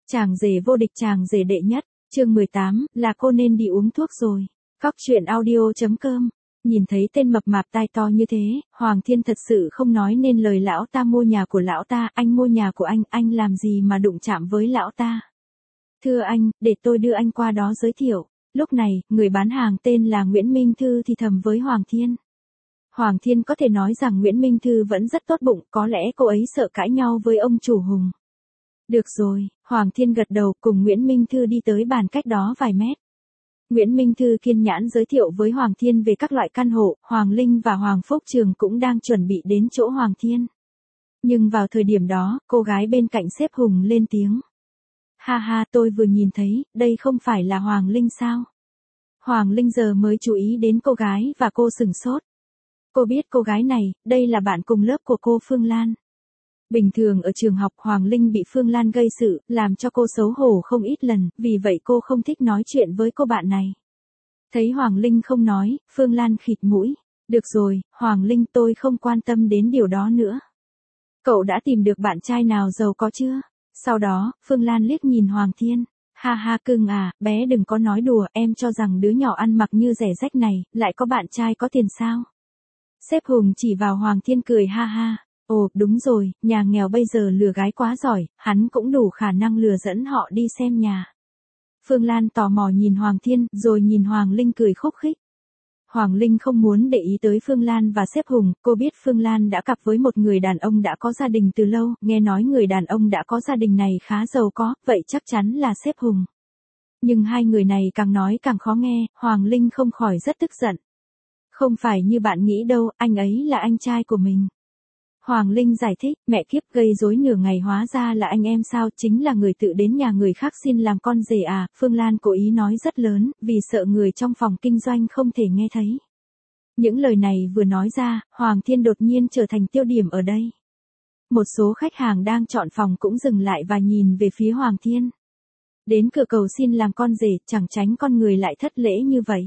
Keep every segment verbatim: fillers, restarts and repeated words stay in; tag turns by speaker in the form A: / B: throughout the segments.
A: Chàng rể vô địch, chàng rể đệ nhất, chương mười tám, là cô nên đi uống thuốc rồi. Cóc truyện audio.com. Nhìn thấy tên mập mạp tai to như thế, Hoàng Thiên thật sự không nói nên lời. Lão ta mua nhà của lão ta, anh mua nhà của anh, anh làm gì mà đụng chạm với lão ta. Thưa anh, để tôi đưa anh qua đó giới thiệu. Lúc này, người bán hàng tên là Nguyễn Minh Thư thì thầm với Hoàng Thiên. Hoàng Thiên có thể nói rằng Nguyễn Minh Thư vẫn rất tốt bụng, có lẽ cô ấy sợ cãi nhau với ông chủ Hùng. Được rồi, Hoàng Thiên gật đầu, cùng Nguyễn Minh Thư đi tới bàn cách đó vài mét. Nguyễn Minh Thư kiên nhãn giới thiệu với Hoàng Thiên về các loại căn hộ. Hoàng Linh và Hoàng Phúc Trường cũng đang chuẩn bị đến chỗ Hoàng Thiên. Nhưng vào thời điểm đó, cô gái bên cạnh sếp Hùng lên tiếng. Ha ha, tôi vừa nhìn thấy, đây không phải là Hoàng Linh sao? Hoàng Linh giờ mới chú ý đến cô gái và cô sửng sốt. Cô biết cô gái này, đây là bạn cùng lớp của cô Phương Lan. Bình thường ở trường học Hoàng Linh bị Phương Lan gây sự, làm cho cô xấu hổ không ít lần, vì vậy cô không thích nói chuyện với cô bạn này. Thấy Hoàng Linh không nói, Phương Lan khịt mũi. Được rồi, Hoàng Linh, tôi không quan tâm đến điều đó nữa. Cậu đã tìm được bạn trai nào giàu có chưa? Sau đó, Phương Lan liếc nhìn Hoàng Thiên. Ha ha cưng à, bé đừng có nói đùa, em cho rằng đứa nhỏ ăn mặc như rẻ rách này, lại có bạn trai có tiền sao? Sếp Hùng chỉ vào Hoàng Thiên cười ha ha. Ồ, đúng rồi, nhà nghèo bây giờ lừa gái quá giỏi, hắn cũng đủ khả năng lừa dẫn họ đi xem nhà. Phương Lan tò mò nhìn Hoàng Thiên, rồi nhìn Hoàng Linh cười khúc khích. Hoàng Linh không muốn để ý tới Phương Lan và sếp Hùng, cô biết Phương Lan đã cặp với một người đàn ông đã có gia đình từ lâu, nghe nói người đàn ông đã có gia đình này khá giàu có, vậy chắc chắn là sếp Hùng. Nhưng hai người này càng nói càng khó nghe, Hoàng Linh không khỏi rất tức giận. Không phải như bạn nghĩ đâu, anh ấy là anh trai của mình. Hoàng Linh giải thích, mẹ kiếp, gây rối nửa ngày hóa ra là anh em sao, chính là người tự đến nhà người khác xin làm con rể à. Phương Lan cố ý nói rất lớn, vì sợ người trong phòng kinh doanh không thể nghe thấy. Những lời này vừa nói ra, Hoàng Thiên đột nhiên trở thành tiêu điểm ở đây. Một số khách hàng đang chọn phòng cũng dừng lại và nhìn về phía Hoàng Thiên. Đến cửa cầu xin làm con rể, chẳng tránh con người lại thất lễ như vậy.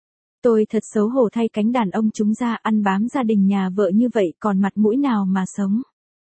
A: Tôi thật xấu hổ thay cánh đàn ông chúng ra, ăn bám gia đình nhà vợ như vậy còn mặt mũi nào mà sống.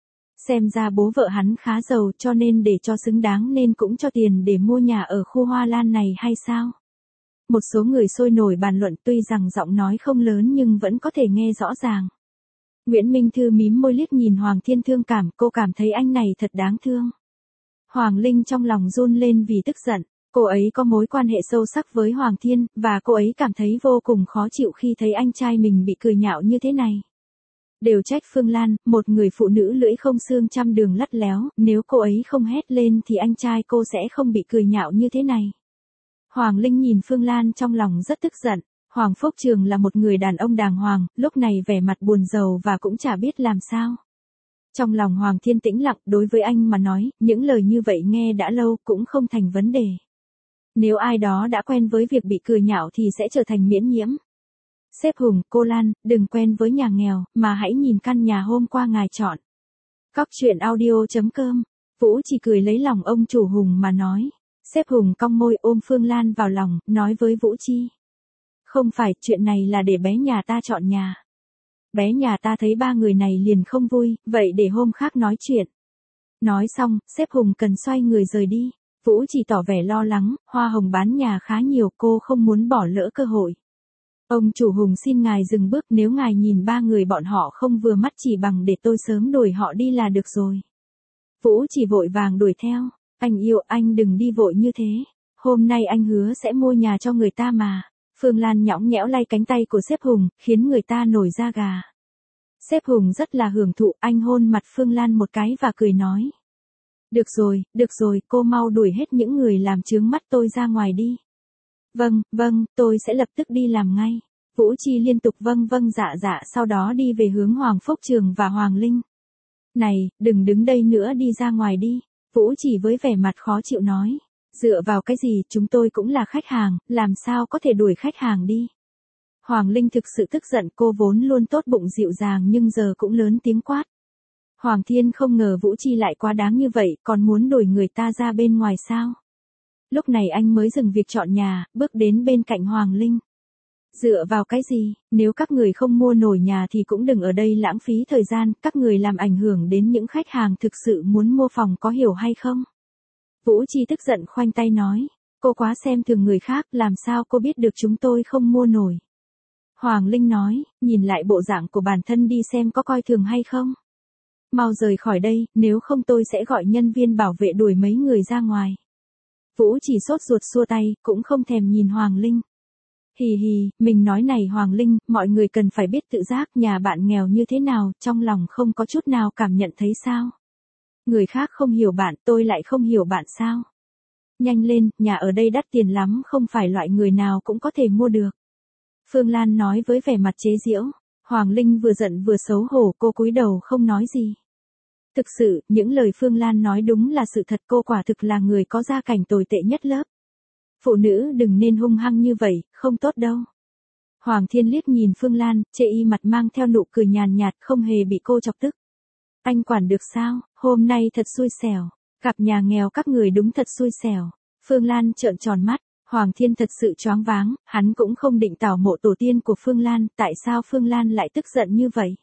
A: Xem ra bố vợ hắn khá giàu cho nên để cho xứng đáng nên cũng cho tiền để mua nhà ở khu Hoa Lan này hay sao? Một số người sôi nổi bàn luận, tuy rằng giọng nói không lớn nhưng vẫn có thể nghe rõ ràng. Nguyễn Minh Thư mím môi liếc nhìn Hoàng Thiên thương cảm, cô cảm thấy anh này thật đáng thương. Hoàng Linh trong lòng run lên vì tức giận. Cô ấy có mối quan hệ sâu sắc với Hoàng Thiên, và cô ấy cảm thấy vô cùng khó chịu khi thấy anh trai mình bị cười nhạo như thế này. Đều trách Phương Lan, một người phụ nữ lưỡi không xương trăm đường lắt léo, nếu cô ấy không hét lên thì anh trai cô sẽ không bị cười nhạo như thế này. Hoàng Linh nhìn Phương Lan trong lòng rất tức giận. Hoàng Phúc Trường là một người đàn ông đàng hoàng, lúc này vẻ mặt buồn rầu và cũng chả biết làm sao. Trong lòng Hoàng Thiên tĩnh lặng, đối với anh mà nói, những lời như vậy nghe đã lâu cũng không thành vấn đề. Nếu ai đó đã quen với việc bị cười nhạo thì sẽ trở thành miễn nhiễm. Sếp Hùng, cô Lan, đừng quen với nhà nghèo, mà hãy nhìn căn nhà hôm qua ngài chọn. Cóc truyện audio.com. Vũ chỉ cười lấy lòng ông chủ Hùng mà nói. Sếp Hùng cong môi ôm Phương Lan vào lòng, nói với Vũ Chi. Không phải, chuyện này là để bé nhà ta chọn nhà. Bé nhà ta thấy ba người này liền không vui, vậy để hôm khác nói chuyện. Nói xong, sếp Hùng cần xoay người rời đi. Vũ chỉ tỏ vẻ lo lắng, Hoa Hồng bán nhà khá nhiều, cô không muốn bỏ lỡ cơ hội. Ông chủ Hùng xin ngài dừng bước, nếu ngài nhìn ba người bọn họ không vừa mắt chỉ bằng để tôi sớm đuổi họ đi là được rồi. Vũ chỉ vội vàng đuổi theo, anh yêu, anh đừng đi vội như thế. Hôm nay anh hứa sẽ mua nhà cho người ta mà. Phương Lan nhõng nhẽo lay cánh tay của sếp Hùng, khiến người ta nổi da gà. Sếp Hùng rất là hưởng thụ, anh hôn mặt Phương Lan một cái và cười nói. Được rồi, được rồi, cô mau đuổi hết những người làm chướng mắt tôi ra ngoài đi. Vâng, vâng, tôi sẽ lập tức đi làm ngay. Vũ Chi liên tục vâng vâng dạ dạ, sau đó đi về hướng Hoàng Phúc Trường và Hoàng Linh. Này, đừng đứng đây nữa, đi ra ngoài đi. Vũ Chi với vẻ mặt khó chịu nói. Dựa vào cái gì, chúng tôi cũng là khách hàng, làm sao có thể đuổi khách hàng đi. Hoàng Linh thực sự tức giận, cô vốn luôn tốt bụng dịu dàng nhưng giờ cũng lớn tiếng quát. Hoàng Thiên không ngờ Vũ Chi lại quá đáng như vậy, còn muốn đuổi người ta ra bên ngoài sao? Lúc này anh mới dừng việc chọn nhà, bước đến bên cạnh Hoàng Linh. Dựa vào cái gì, nếu các người không mua nổi nhà thì cũng đừng ở đây lãng phí thời gian, các người làm ảnh hưởng đến những khách hàng thực sự muốn mua phòng, có hiểu hay không? Vũ Chi tức giận khoanh tay nói, cô quá xem thường người khác, làm sao cô biết được chúng tôi không mua nổi. Hoàng Linh nói, nhìn lại bộ dạng của bản thân đi xem có coi thường hay không. Mau rời khỏi đây, nếu không tôi sẽ gọi nhân viên bảo vệ đuổi mấy người ra ngoài. Vũ chỉ sốt ruột xua tay, cũng không thèm nhìn Hoàng Linh. Hì hì, mình nói này Hoàng Linh, mọi người cần phải biết tự giác, nhà bạn nghèo như thế nào, trong lòng không có chút nào cảm nhận thấy sao. Người khác không hiểu bạn, tôi lại không hiểu bạn sao. Nhanh lên, nhà ở đây đắt tiền lắm, không phải loại người nào cũng có thể mua được. Phương Lan nói với vẻ mặt chế giễu. Hoàng Linh vừa giận vừa xấu hổ, cô cúi đầu không nói gì. Thực sự, những lời Phương Lan nói đúng là sự thật, cô quả thực là người có gia cảnh tồi tệ nhất lớp. Phụ nữ đừng nên hung hăng như vậy, không tốt đâu. Hoàng Thiên liếc nhìn Phương Lan, chê y mặt mang theo nụ cười nhàn nhạt, không hề bị cô chọc tức. Anh quản được sao, hôm nay thật xui xẻo, gặp nhà nghèo các người đúng thật xui xẻo. Phương Lan trợn tròn mắt, Hoàng Thiên thật sự choáng váng, hắn cũng không định tảo mộ tổ tiên của Phương Lan, tại sao Phương Lan lại tức giận như vậy?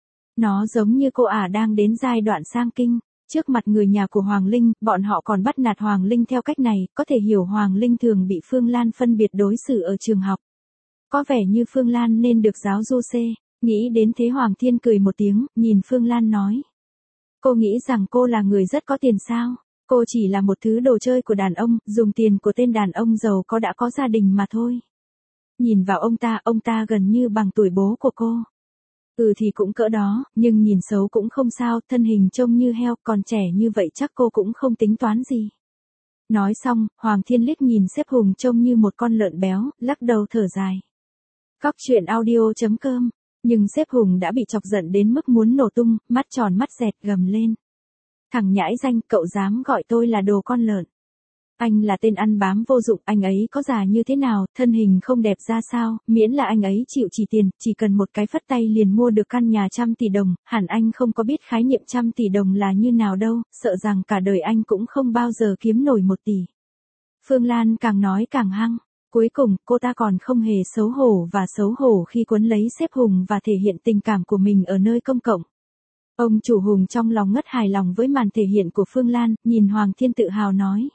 A: Nó giống như cô ả đang đến giai đoạn sang kinh, trước mặt người nhà của Hoàng Linh, bọn họ còn bắt nạt Hoàng Linh theo cách này, có thể hiểu Hoàng Linh thường bị Phương Lan phân biệt đối xử ở trường học. Có vẻ như Phương Lan nên được giáo du xê, nghĩ đến thế Hoàng Thiên cười một tiếng, nhìn Phương Lan nói. Cô nghĩ rằng cô là người rất có tiền sao? Cô chỉ là một thứ đồ chơi của đàn ông, dùng tiền của tên đàn ông giàu có đã có gia đình mà thôi. Nhìn vào ông ta, ông ta gần như bằng tuổi bố của cô. Ừ thì cũng cỡ đó, nhưng nhìn xấu cũng không sao, thân hình trông như heo, còn trẻ như vậy chắc cô cũng không tính toán gì. Nói xong, Hoàng Thiên liếc nhìn Sếp Hùng trông như một con lợn béo, lắc đầu thở dài. Cóc truyện audio chấm com, nhưng Sếp Hùng đã bị chọc giận đến mức muốn nổ tung, mắt tròn mắt dẹt gầm lên. Thằng nhãi danh, cậu dám gọi tôi là đồ con lợn. Anh là tên ăn bám vô dụng, anh ấy có già như thế nào, thân hình không đẹp ra sao, miễn là anh ấy chịu chỉ tiền, chỉ cần một cái phất tay liền mua được căn nhà trăm tỷ đồng, hẳn anh không có biết khái niệm trăm tỷ đồng là như nào đâu, sợ rằng cả đời anh cũng không bao giờ kiếm nổi một tỷ. Phương Lan càng nói càng hăng, cuối cùng cô ta còn không hề xấu hổ và xấu hổ khi quấn lấy Sếp Hùng và thể hiện tình cảm của mình ở nơi công cộng. Ông chủ Hùng trong lòng ngất hài lòng với màn thể hiện của Phương Lan, nhìn Hoàng Thiên tự hào nói.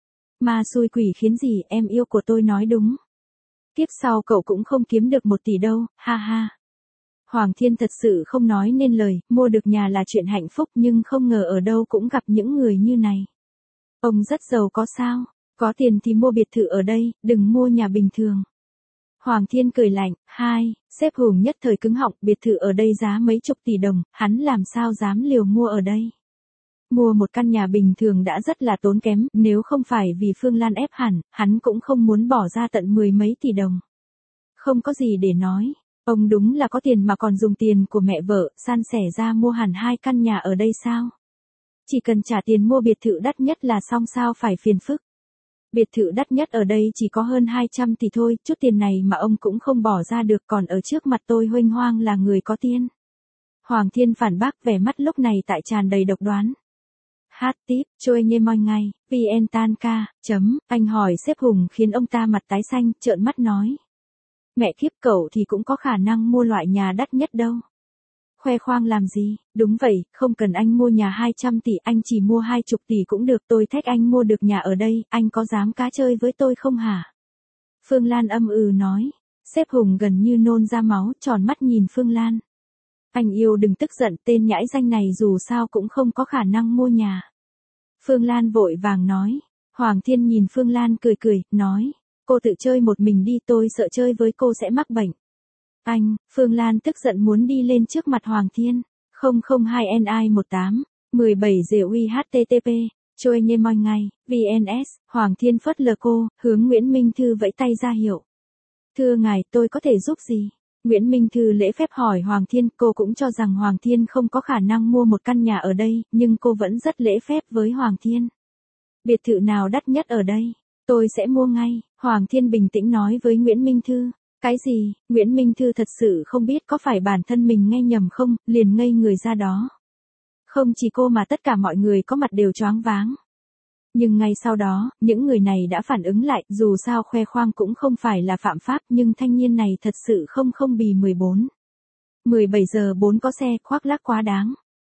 A: Ma xui quỷ khiến gì, em yêu của tôi nói đúng. Tiếp sau cậu cũng không kiếm được một tỷ đâu, ha ha. Hoàng Thiên thật sự không nói nên lời, mua được nhà là chuyện hạnh phúc nhưng không ngờ ở đâu cũng gặp những người như này. Ông rất giàu có sao, có tiền thì mua biệt thự ở đây, đừng mua nhà bình thường. Hoàng Thiên cười lạnh, hai, Sếp Hùng nhất thời cứng họng, biệt thự ở đây giá mấy chục tỷ đồng, hắn làm sao dám liều mua ở đây. Mua một căn nhà bình thường đã rất là tốn kém, nếu không phải vì Phương Lan ép hẳn, hắn cũng không muốn bỏ ra tận mười mấy tỷ đồng. Không có gì để nói, ông đúng là có tiền mà còn dùng tiền của mẹ vợ, san sẻ ra mua hẳn hai căn nhà ở đây sao? Chỉ cần trả tiền mua biệt thự đắt nhất là xong sao phải phiền phức. Biệt thự đắt nhất ở đây chỉ có hơn hai trăm tỷ thôi, chút tiền này mà ông cũng không bỏ ra được, còn ở trước mặt tôi huênh hoang là người có tiền. Hoàng Thiên phản bác, vẻ mắt lúc này tại tràn đầy độc đoán. Hát tiếp, trôi nghe moi ngay, vn tan ca, chấm, anh hỏi Sếp Hùng khiến ông ta mặt tái xanh, trợn mắt nói. Mẹ kiếp, cậu thì cũng có khả năng mua loại nhà đắt nhất đâu. Khoe khoang làm gì, đúng vậy, không cần anh mua nhà hai trăm tỷ, anh chỉ mua hai mươi tỷ cũng được, tôi thách anh mua được nhà ở đây, anh có dám cá chơi với tôi không hả? Phương Lan âm ừ nói, Sếp Hùng gần như nôn ra máu, tròn mắt nhìn Phương Lan. Anh yêu đừng tức giận, tên nhãi danh này dù sao cũng không có khả năng mua nhà. Phương Lan vội vàng nói. Hoàng Thiên nhìn Phương Lan cười cười, nói. Cô tự chơi một mình đi, tôi sợ chơi với cô sẽ mắc bệnh. Anh, Phương Lan tức giận muốn đi lên trước mặt Hoàng Thiên. không không hai N I một tám, một bảy G U I H T T P, trôi nghe moi ngay, vê en ét, Hoàng Thiên phớt lờ cô, hướng Nguyễn Minh Thư vẫy tay ra hiệu. Thưa ngài, tôi có thể giúp gì? Nguyễn Minh Thư lễ phép hỏi Hoàng Thiên, cô cũng cho rằng Hoàng Thiên không có khả năng mua một căn nhà ở đây, nhưng cô vẫn rất lễ phép với Hoàng Thiên. Biệt thự nào đắt nhất ở đây? Tôi sẽ mua ngay, Hoàng Thiên bình tĩnh nói với Nguyễn Minh Thư. Cái gì? Nguyễn Minh Thư thật sự không biết có phải bản thân mình nghe nhầm không, liền ngây người ra đó. Không chỉ cô mà tất cả mọi người có mặt đều choáng váng. Nhưng ngay sau đó, những người này đã phản ứng lại, dù sao khoe khoang cũng không phải là phạm pháp, nhưng thanh niên này thật sự không không bì mười bốn. mười bảy giờ bốn có xe, khoác lác quá đáng.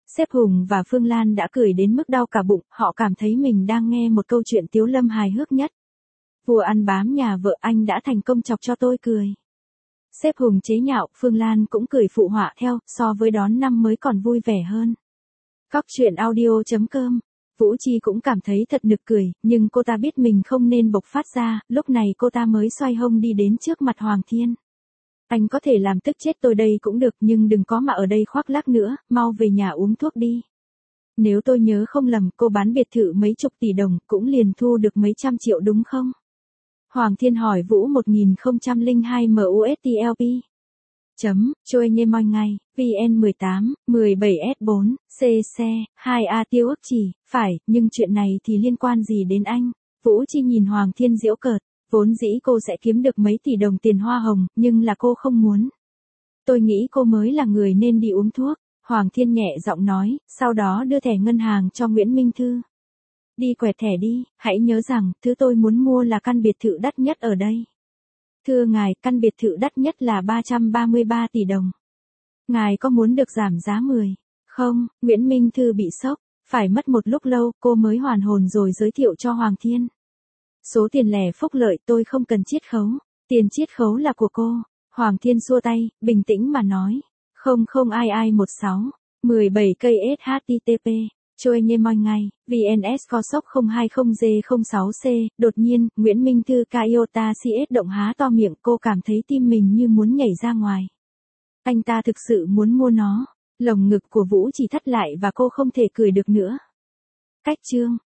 A: Sếp Hùng và Phương Lan đã cười đến mức đau cả bụng, họ cảm thấy mình đang nghe một câu chuyện tiếu lâm hài hước nhất. Vua ăn bám nhà vợ anh đã thành công chọc cho tôi cười. Sếp Hùng chế nhạo, Phương Lan cũng cười phụ họa theo, so với đón năm mới còn vui vẻ hơn. Cóc truyện audio chấm com. Vũ Chi cũng cảm thấy thật nực cười, nhưng cô ta biết mình không nên bộc phát ra, lúc này cô ta mới xoay hông đi đến trước mặt Hoàng Thiên. Anh có thể làm tức chết tôi đây cũng được, nhưng đừng có mà ở đây khoác lác nữa, mau về nhà uống thuốc đi. Nếu tôi nhớ không lầm, cô bán biệt thự mấy chục tỷ đồng, cũng liền thu được mấy trăm triệu đúng không? Hoàng Thiên hỏi Vũ một nghìn không trăm lẻ hai em u ét tê lờ pê. Chấm, trôi nhê moi ngay, vn mười tám, mười bảy S bốn, C xe, hai A tiêu ức chỉ, phải, nhưng chuyện này thì liên quan gì đến anh? Vũ Chi nhìn Hoàng Thiên giễu cợt, vốn dĩ cô sẽ kiếm được mấy tỷ đồng tiền hoa hồng, nhưng là cô không muốn. Tôi nghĩ cô mới là người nên đi uống thuốc, Hoàng Thiên nhẹ giọng nói, sau đó đưa thẻ ngân hàng cho Nguyễn Minh Thư. Đi quẹt thẻ đi, hãy nhớ rằng, thứ tôi muốn mua là căn biệt thự đắt nhất ở đây. Thưa ngài, căn biệt thự đắt nhất là ba trăm ba mươi ba tỷ đồng. Ngài có muốn được giảm giá mười? Không, Nguyễn Minh Thư bị sốc, phải mất một lúc lâu, cô mới hoàn hồn rồi giới thiệu cho Hoàng Thiên. Số tiền lẻ phúc lợi tôi không cần chiết khấu, tiền chiết khấu là của cô. Hoàng Thiên xua tay, bình tĩnh mà nói. Không không ai ai một sáu, mười bảy cây S H T T P. Trôi nhê moi ngay, vê en ét Phosok không hai không G không sáu C, đột nhiên, Nguyễn Minh Thư Toyota xê ét động há to miệng, cô cảm thấy tim mình như muốn nhảy ra ngoài. Anh ta thực sự muốn mua nó, lồng ngực của Vũ chỉ thắt lại và cô không thể cười được nữa. Cách chương